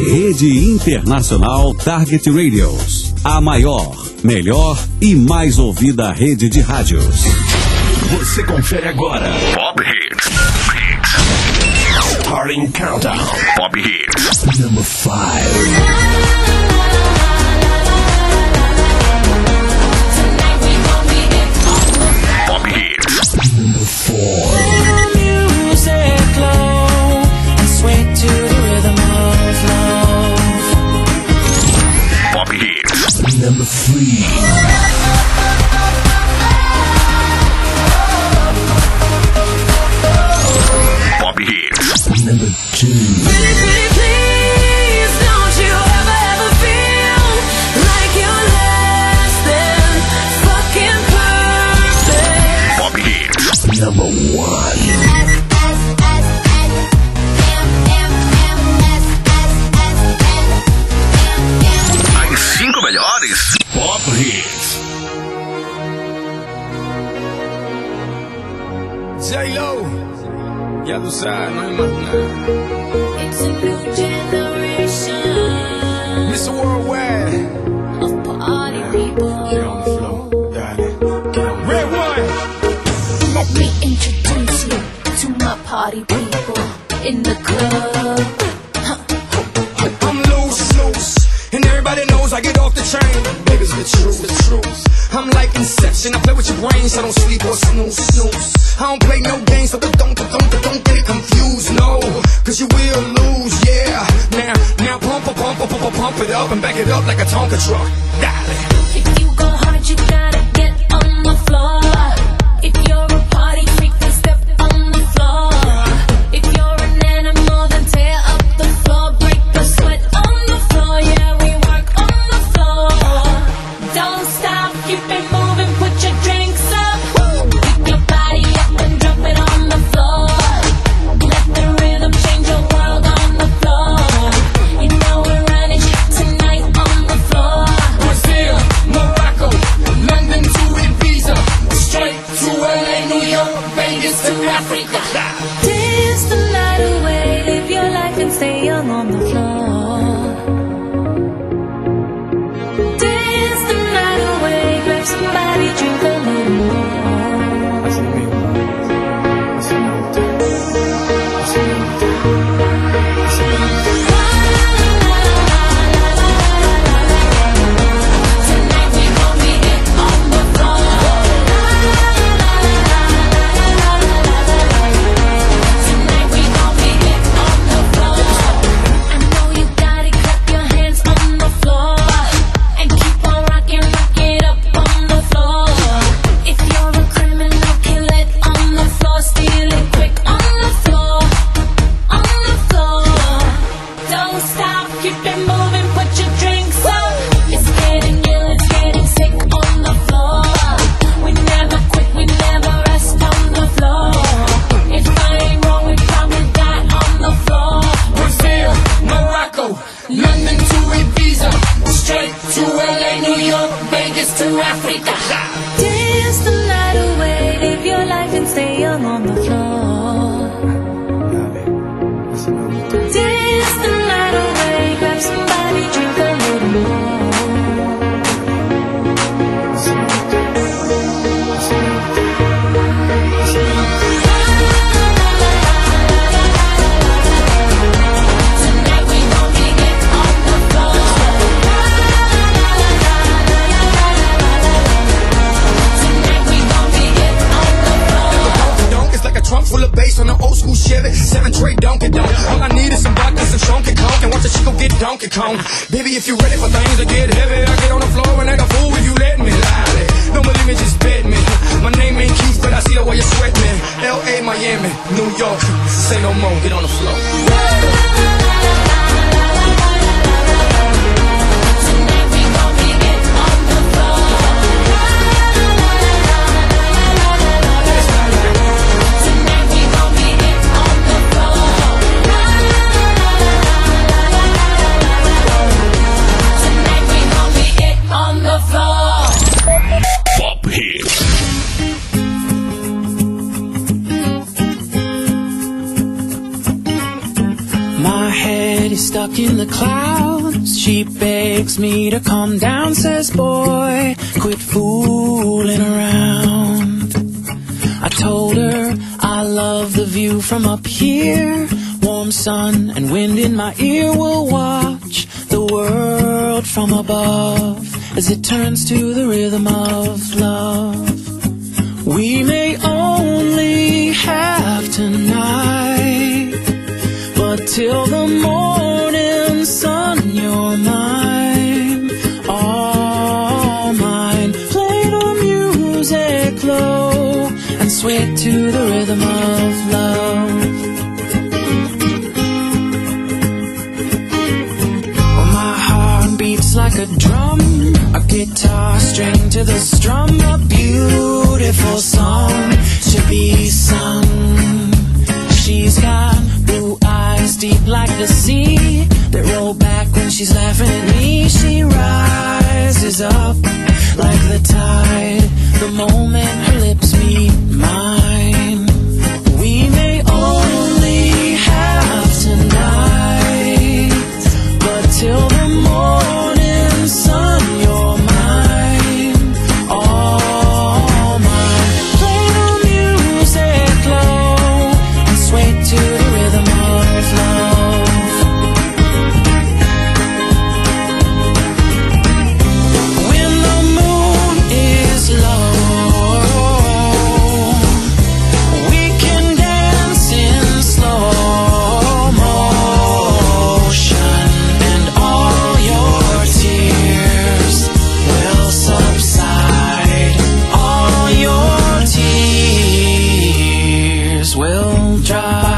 Rede Internacional Target Radios. A maior, melhor e mais ouvida rede de rádios. Você confere agora. Pop Hits. Starting Countdown. Pop Hits. Number 5. Pop Hits. Number 4. Music low and sway to the rhythm of love. Pop Hits. Number 3. Pop Hits. Number 2. Please don't you ever feel like you're less than fucking perfect. Pop Hits. Number 1. As 5 melhores Pop Hits. J-Lo, ya tú sabes, no hay más nada. It's a new generation Mr. Worldwide, of party people. get on the floor, darling. Get on. Red one. Let me introduce you to my party people in the club. I'm loose, and everybody knows I get off the train. Baby's the truth. I'm like Inception, I play with your brains, I don't sleep or snooze. I don't play no games, so don't get it confused, no. Cause you will lose, yeah. Now pump it up and back it up like a Tonka truck. Darling. If you go hard, you gotta get on the floor. If you're a party freak, then step on the floor. If you're an animal, then tear up the floor. Break the sweat on the floor, yeah, we work on the floor. Don't stop, keep it moving, put your drinks up. Pick your body up and drop it on the floor. Let the rhythm change your world on the floor. You know we're running shit tonight on the floor. Brazil, Morocco, London to Ibiza, straight to LA, New York, Vegas to Africa. Dance the night away, live your life and stay young on the floor. Dance the night away, grab somebody, drink a little more. Tonight we gon' be it on the floor. Tonight we gon' be it on the floor. I know you got it, clap your hands on the floor and keep on rocking, rock it up on the floor. If you're a criminal, kill it on the floor, steal it quick on the floor, on the floor. Don't stop, keep it moving, put your drinks up. It's getting ill, it's getting sick on the floor. We never quit, we never rest on the floor. If I ain't wrong, we probably die on the floor. Brazil, Morocco, London to Ibiza, straight to LA, New York, Vegas to Africa. Dance the night away, live your life and stay young on the floor. Dance the night away, grab somebody, drink a little more. Tonight we gon' be it on the floor. Tonight we gon' be it on the floor. It's like a trunk full of bass on an old school Chevy, 7 tray Donkey Donk. All I need is some vodka, some Donkey Kong, and watch the chico get Donkey Kong. Baby, if you ready for things to get heavy, I get on the floor and act a fool if you let me. Lie. Don't believe me, just bet me. My name ain't Keith, but I see the way you sweat me. L.A., Miami, New York, say no more, get on the floor. Tonight we gon' be it on the floor. Tonight we gon' be it on the floor. Tonight we gon' be it on the floor. Pop Hits. head is stuck in the clouds. She begs me to calm down, says, boy, quit fooling around. I told her I love the view from up here. Warm sun and wind in my ear. Will watch the world from above as it turns to the rhythm of love. We may only have tonight, but till the morning sun, you're mine, all mine. Play the music low and sway to the rhythm of love. Oh, my heart beats like a drum, a guitar string to the strum, a beautiful song to be sung. She's got blue eyes deep like the sea that roll back when she's laughing at me. She rises up like the tide the moment her lips meet mine. We may only have tonight, but till the morning sun, you're mine, all mine. Play the music low and sway to the rhythm of love. When the moon is low, we can dance in slow motion, and all your tears will subside. All your tears will dry.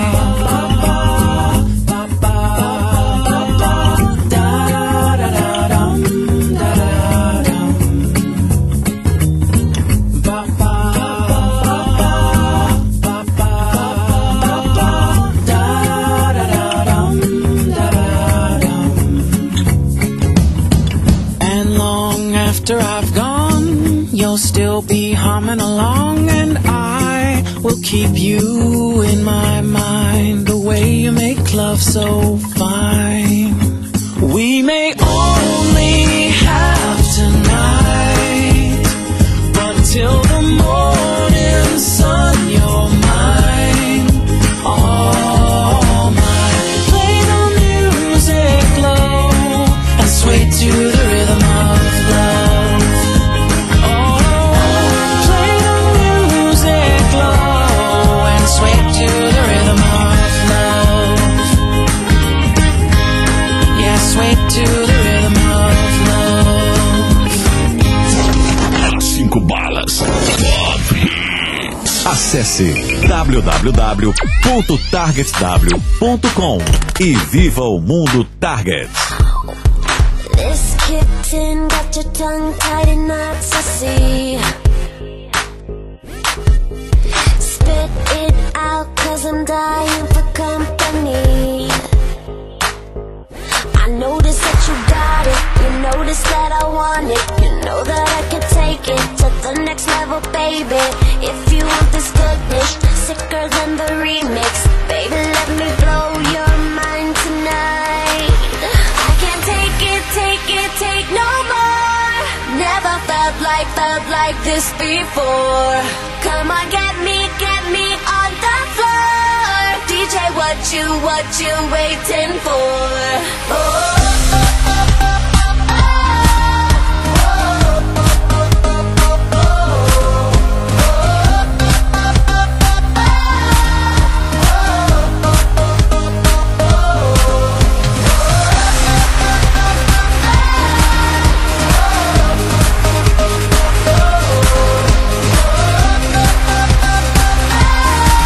And long after I've gone, you'll still be humming along, and I will keep you in my mind. The way you make love so fine. We may only have tonight, but till the morning sun, you're mine, all mine. Play the music low and sway to the rhythm of love. Oh, play the music low and sway to the rhythm of love. Yeah, sway to the rhythm of love. 5 balas. Top Hits. Acesse www.targetw.com e viva o mundo Target. This kitten got your tongue tied in knots, I see. Spit it out, 'cause I'm dying for company. I notice that you got it, you notice that I want it. You know that I could take it to the next level, baby. If you want this goodness, sicker than the remix, baby, let me blow your mind tonight. I can't take no more. Never felt like this before. Come on, get me on the floor. DJ, what you waiting for?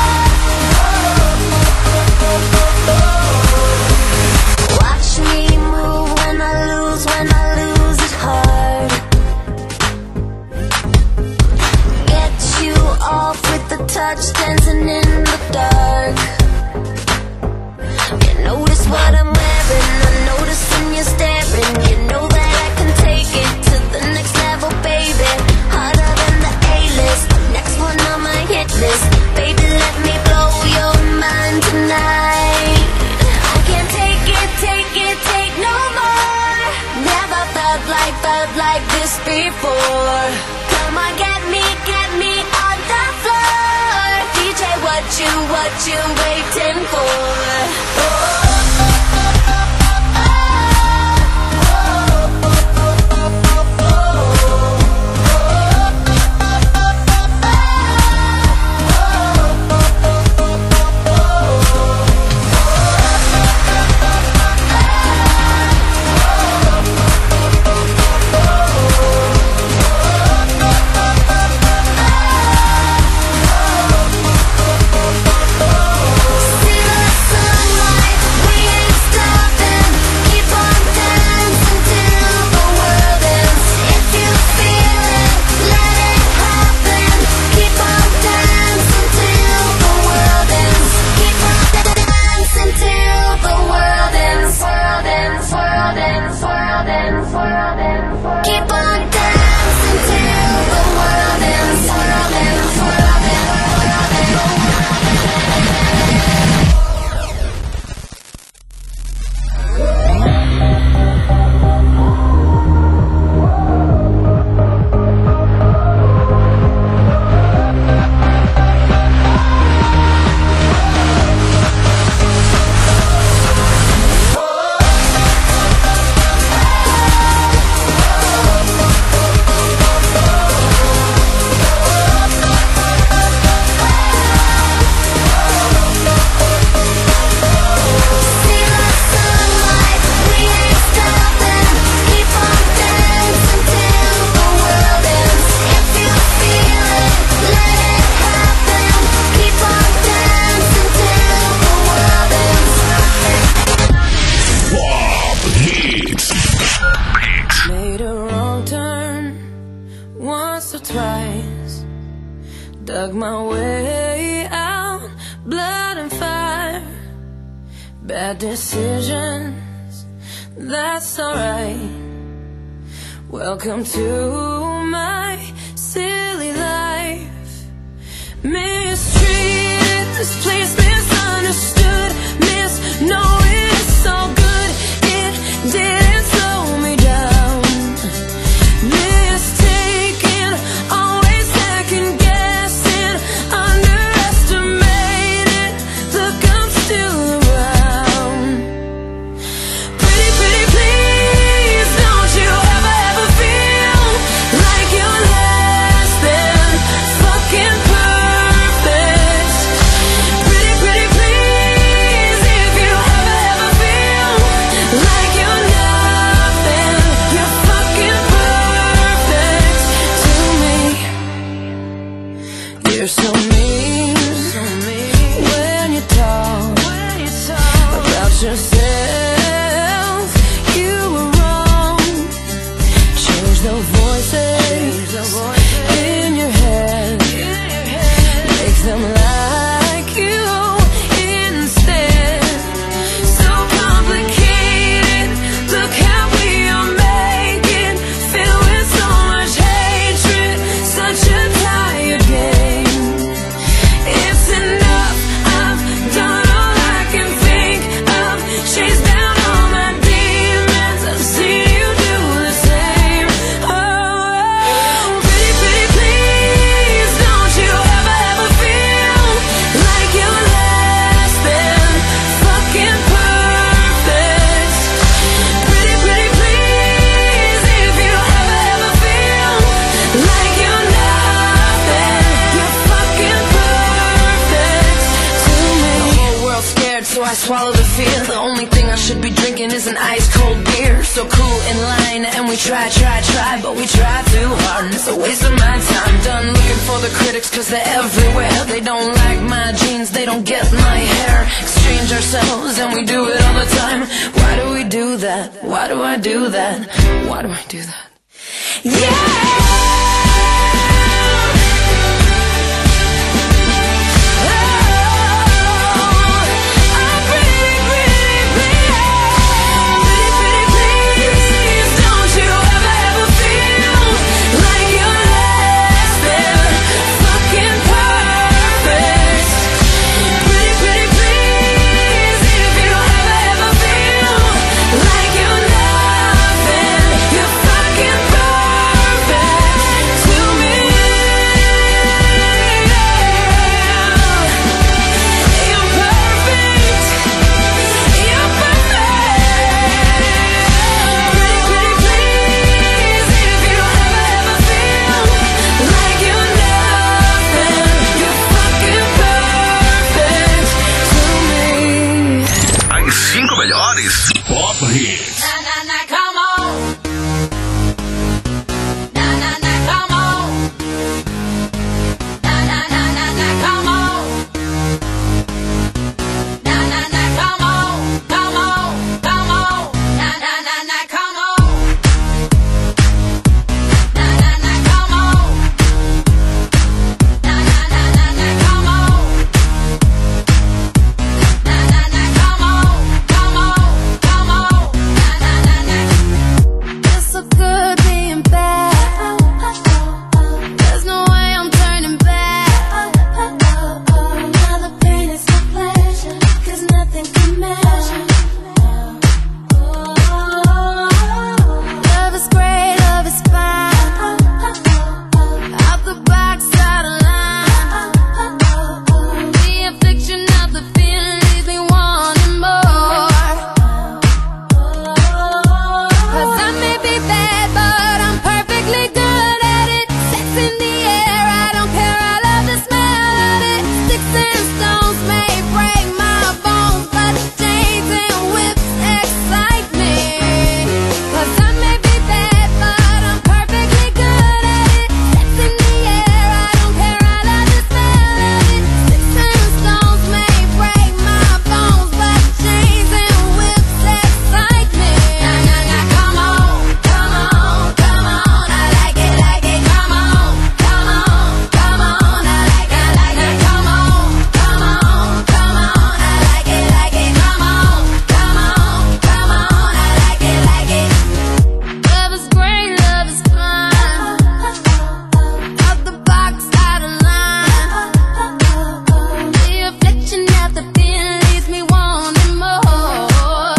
Watch me for. Come on, get me on the floor. DJ, what you waiting for? Dug my way out, blood and fire, bad decisions, that's alright. Welcome to my silly life. Mistreated, this place misunderstood, knowing it's so good, it didn't slow me down. Mistaken, always second guessing, underestimated, look, I'm still around. Pretty, pretty, please, don't you ever feel like you're less than fucking perfect. Pretty, pretty, please, if you ever feel like you're nothing, you're fucking perfect to me. You're so mean when you talk about yourself. You were wrong. Change the voices in your head. Make them like you instead. So complicated. Look how we are making. Filled with so much hatred. Such a tired game. It's enough. I've done all I can think of. Chased down all my demons. I've seen you do the same. Oh, pretty, pretty, please, don't you ever feel like you're less than fucking perfect. Pretty, pretty, please, if you ever feel like you're nothing, you're fucking perfect to me. The whole world's scared, so I swallow the fear. The only thing I should be drinking is an ice cold beer. So cool in line, and we try, but we try too hard, and it's a waste of my time. Done looking for the critics, cause they're everywhere. They don't like my jeans, they don't get my hair. Exchange ourselves, and we do it all the time. Why do we do that? Why do I do that? Why do I do that? Like you're nothing, you're fucking perfect. melhores Pop Hits. Na na na, come on. Na na na, come on. Na na na na na, come on. Na na na, come on, come on, come on. Na na na na, come on. Na na na, come on. Na na na na na, come on. Na na na, come on, come on, come on. Na na na na. It's so good being bad. There's no way I'm turning back. Now the pain is my pleasure, 'cause nothing can measure. Love is great, love is fine. Out the box, out of line. The affliction of the feeling leaves me wanting more. 'Cause I may be bad, but I'm perfectly good at it. Sex in the air, I don't care, I love the smell of it. Sticks and stones may break my bones, but chains and whips excite me. 'Cause I may be bad, but I'm perfectly good at it. Sex in the air, I don't care, I love the smell of it. Sticks and stones may break my bones, but chains and whips excite me. Na na na, come on, come on, come on. I like it, come on, come on, come on. I like it, come on, come on, come on. I like it, come on, come on, come on. I like it. Love is great, love is fine. Out the box, out of line. The affliction of the feeling leaves me wanting more.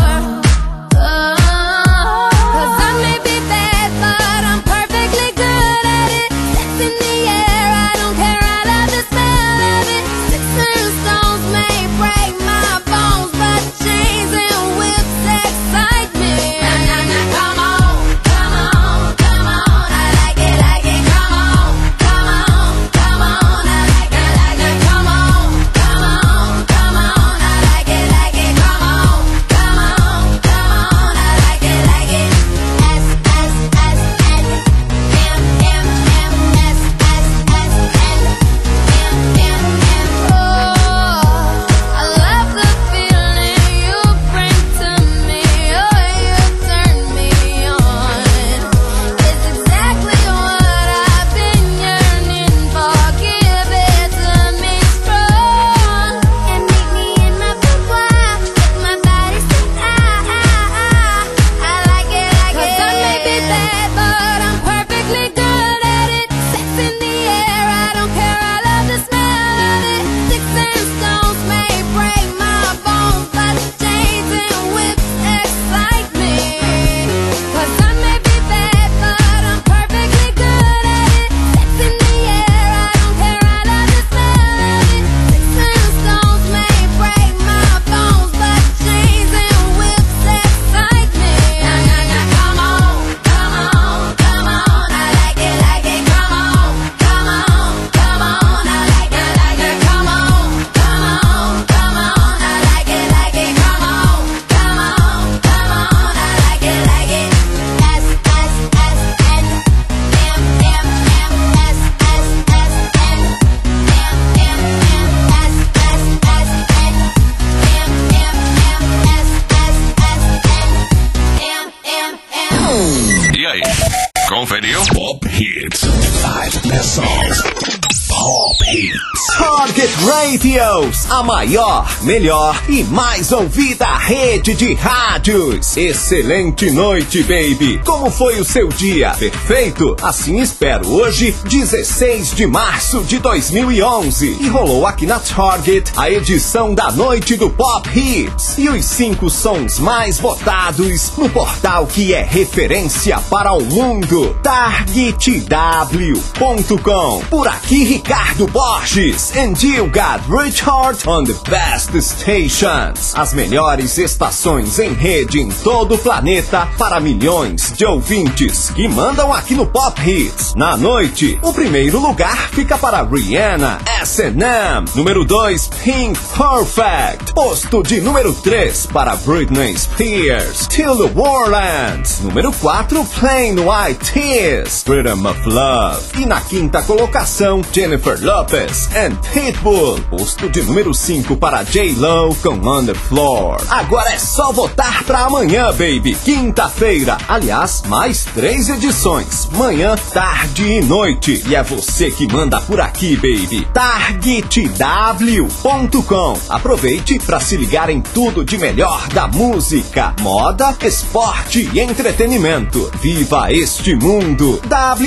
'Cause I may be bad, but I'm perfectly good at it. Sex in the air, I don't care, I love the smell of it. Sticks and stones may break my bones, but chains and whips excite me. Na na na, come on, come on, come on. I like it, come on, come on, come on. I like it, come on, come on, come on. I like it, come on, come on, come on. I like it. S S S N M M M S S S N M M M. Oh, I love the feeling you bring to me. Oh, you turn me on. It's exactly what I've been yearning for. Give it to me strong and meet me in my boudoir. Let my body say I like it. 'Cause I may be bad, but I'm perfectly good at it. Sex in the air, I don't care, I love the smell of it. Sticks and stones may break my bones, but chains and whips excite me. 'Cause I may be bad, but I'm perfectly good at it. Sex in the air, I don't care, I love the smell of it. Sticks and stones may break my bones, but chains and whips excite me. Na na na, come on, come on, come on. I like it, come on, come on, come on. I like it, come on, come on, come on. I like it, come on, come on, come on. I like it. S S S N M M M S S S N M M M S S S N M M M S S S N M M M. E aí, conferiu? Pop Hits. 5 best songs. Pop Hits. Target Radios, a maior, melhor e mais ouvida rede de rádios. Excelente noite, baby. Como foi o seu dia? Perfeito? Assim espero. Hoje, 16 de março de 2011. E rolou aqui na Target a edição da noite do Pop Hits. E os 5 sons mais votados no portal que é referência para o mundo. TargetW.com. Por aqui, Ricardo Borges and you got Richard on the Best Stations. As melhores estações em rede em todo o planeta para milhões de ouvintes que mandam aqui no Pop Hits. Na noite, o primeiro lugar fica para Rihanna, S&M. Número 2, Pink Perfect. Posto de número 3 para Britney Spears, Till the Warlands. Número 4, Plain White Tees, Freedom of Love. E na quinta colocação, Jennifer Lopez and Pitbull. Posto de número 5 para J-Lo com On the Floor. Agora é só votar pra amanhã, baby. Quinta-feira. Aliás, mais 3 edições. Manhã, tarde e noite. E é você que manda por aqui, baby. TargetW.com. Aproveite pra se ligar em tudo de melhor da música, moda, esporte e entretenimento. Viva este mundo.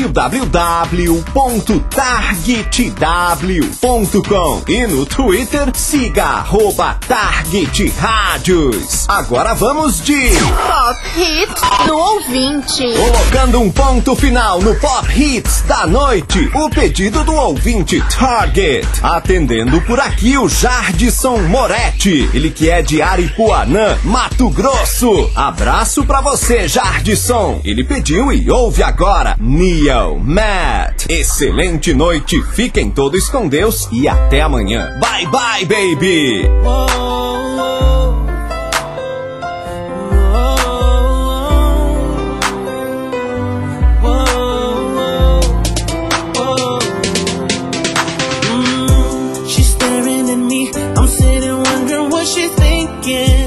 www.targetw.com. E no Twitter, siga @Target Rádios. Agora vamos de Pop Hits do ouvinte. colocando um ponto final no Pop Hits da noite. O pedido do ouvinte Target. Atendendo por aqui o Jardison Moretti. Ele que é de Aripuanã, Mato Grosso. Abraço pra você, Jardison. Ele pediu e ouve agora Neil Matt. Excelente noite. Fiquem todos com Deus e até amanhã. Bye bye, baby. She's staring at me, I'm sitting wondering what she's thinking.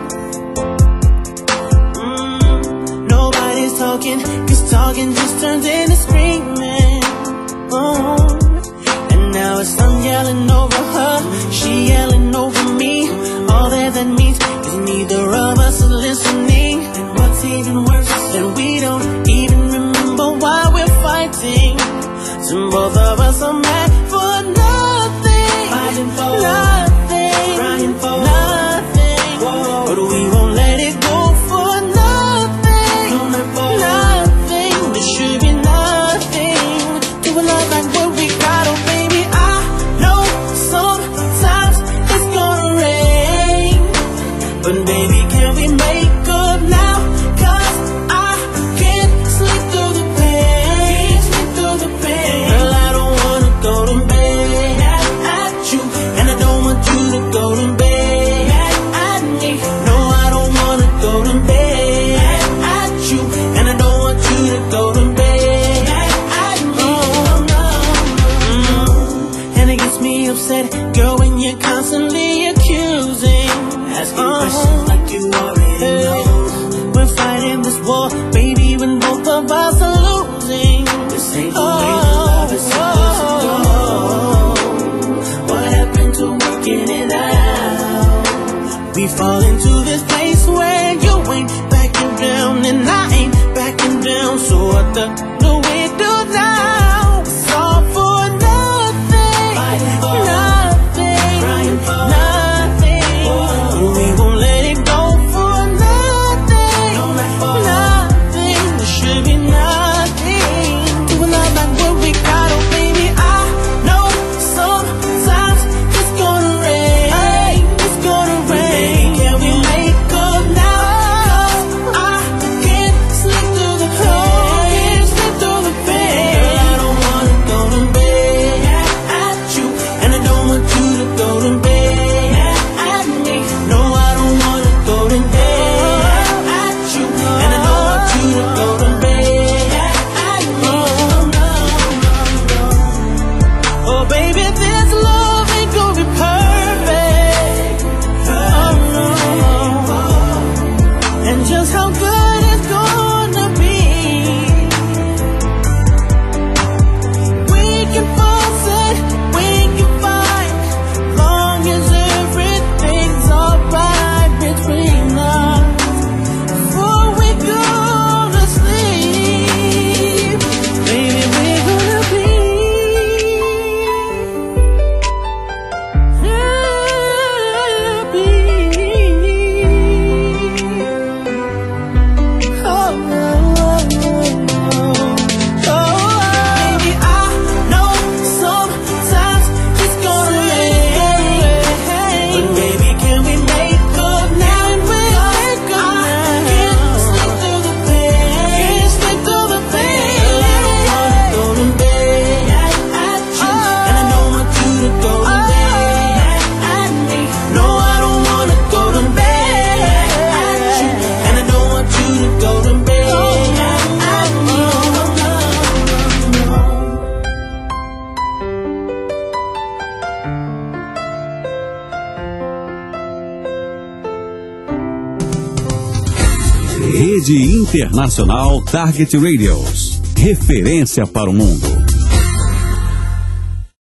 Nobody's talking, 'cause talking just turns into screaming. And now it's I'm yelling over her, she yelling over me. All that means is neither of us are listening. And what's even worse is that we don't even remember why we're fighting. So both of us are mad for nothing, fighting for nothing, crying for nothing. Whoa. But we won't let it go for nothing, nothing. There should be nothing to a love like what we got. Oh baby, I know sometimes it's gonna rain, but baby, can we make up now? 'Cause I can't sleep through the pain, Girl, I don't wanna go to bed at you, and I don't want you to go to bed at me. No, I don't wanna go to bed at you, and I don't want you to go to bed at me. And it gets me upset, girl, when you're constantly accusing, asking questions like you already know. We're fighting this war, baby, when both of us are losing. This ain't the way love is supposed to go. What happened to working it out? We fall into this place where you ain't backing down and I ain't backing down. So what do we do now? It's all for nothing, nothing, nothing. We won't let it go for nothing, nothing. There should be nothing to a love like what we got. Oh baby, I know sometimes it's gonna rain, it's gonna rain. Can we make up now? 'Cause I can't sleep through the pain, Rede Internacional Target Radios. Referência para o mundo.